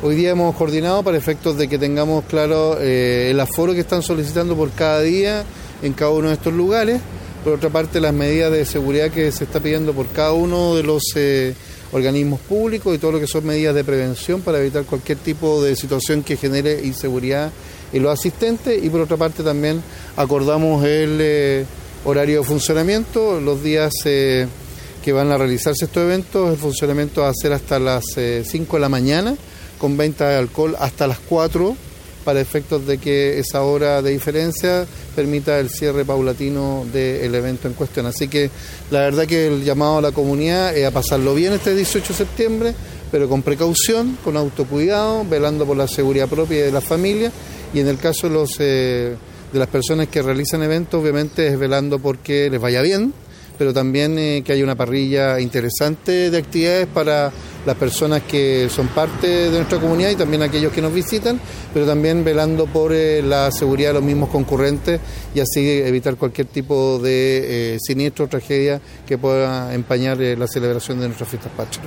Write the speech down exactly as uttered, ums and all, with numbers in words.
Hoy día hemos coordinado para efectos de que tengamos claro eh, el aforo que están solicitando por cada día en cada uno de estos lugares. Por otra parte, las medidas de seguridad que se está pidiendo por cada uno de los eh, organismos públicos y todo lo que son medidas de prevención para evitar cualquier tipo de situación que genere inseguridad en los asistentes. Y por otra parte también acordamos el eh, horario de funcionamiento, los días eh, que van a realizarse estos eventos. El funcionamiento va a ser hasta las eh, cinco de la mañana, con venta de alcohol hasta las cuatro, para efectos de que esa hora de diferencia permita el cierre paulatino del evento en cuestión. Así que la verdad que el llamado a la comunidad es a pasarlo bien este dieciocho de septiembre, pero con precaución, con autocuidado, velando por la seguridad propia y de la familia, y en el caso de, los, eh, de las personas que realizan eventos, obviamente es velando porque les vaya bien, pero también eh, que haya una parrilla interesante de actividades para las personas que son parte de nuestra comunidad y también aquellos que nos visitan, pero también velando por eh, la seguridad de los mismos concurrentes y así evitar cualquier tipo de eh, siniestro o tragedia que pueda empañar eh, la celebración de nuestras fiestas patrias.